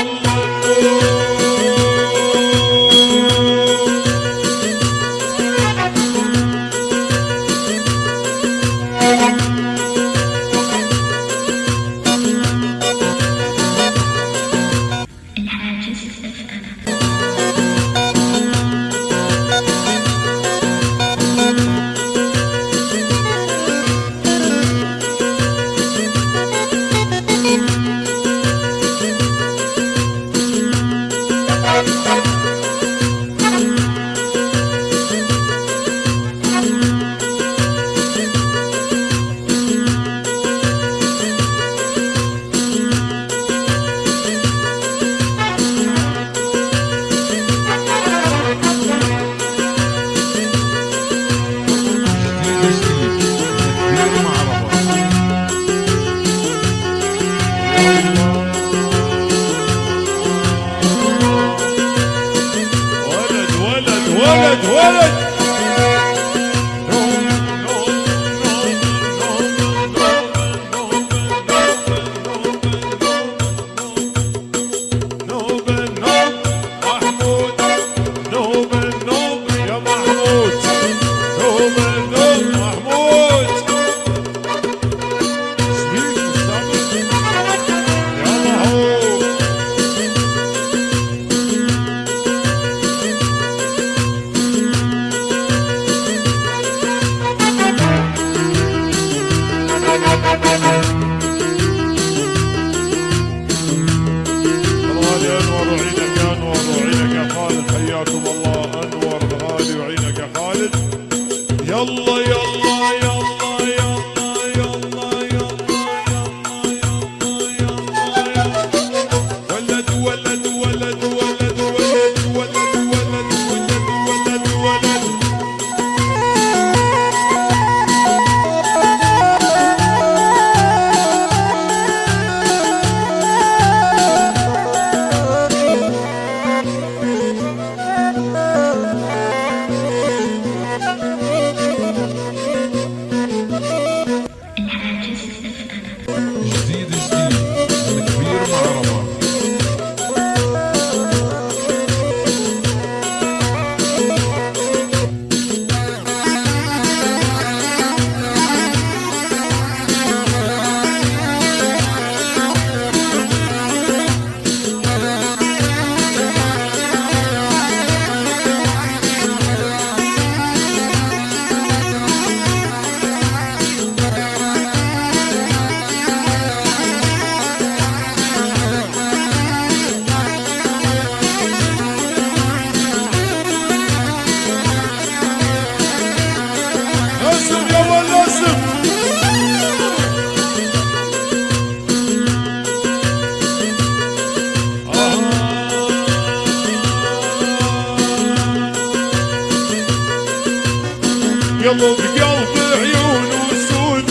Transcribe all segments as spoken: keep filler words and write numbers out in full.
قلب قلب عيون وسود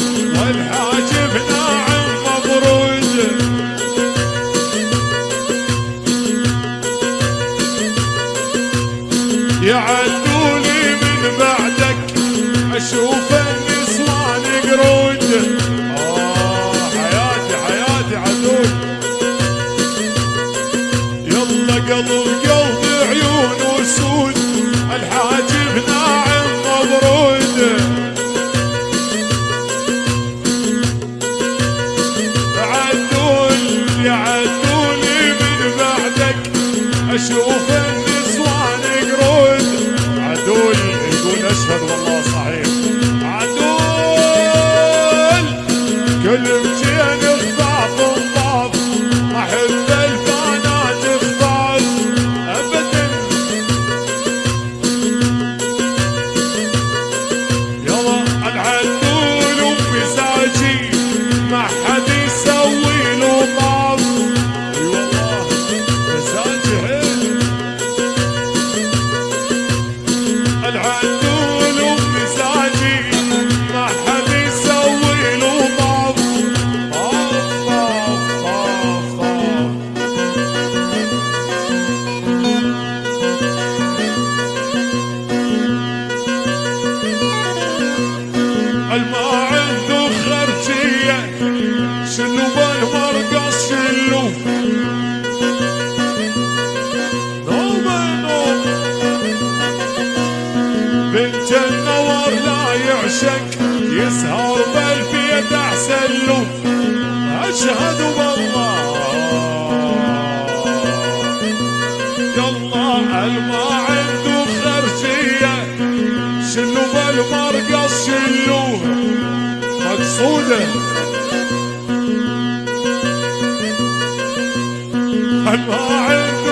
والحاجب ناعم مبرود. يعدولي من بعدك اشوف النسوان قرود. اه حياتي حياتي عدول. يلا قلب قلب عيون وسود الحاجب ناعم مبرود. عدول يعدولي من بعدك اشوف النسوان قرود. عدول يقول اشهد والله صحيح. عدول كلمتين خفاف نضاف ما احب البنات خفاف ابدا. يلا العدول ومزاجي ما حد يسوي له طاف. اي والله مزاجي حلو. شلوه اشهد بالله يلا الما عنده خرجيه شنو بالمرقص شلوه مقصوده الما عنده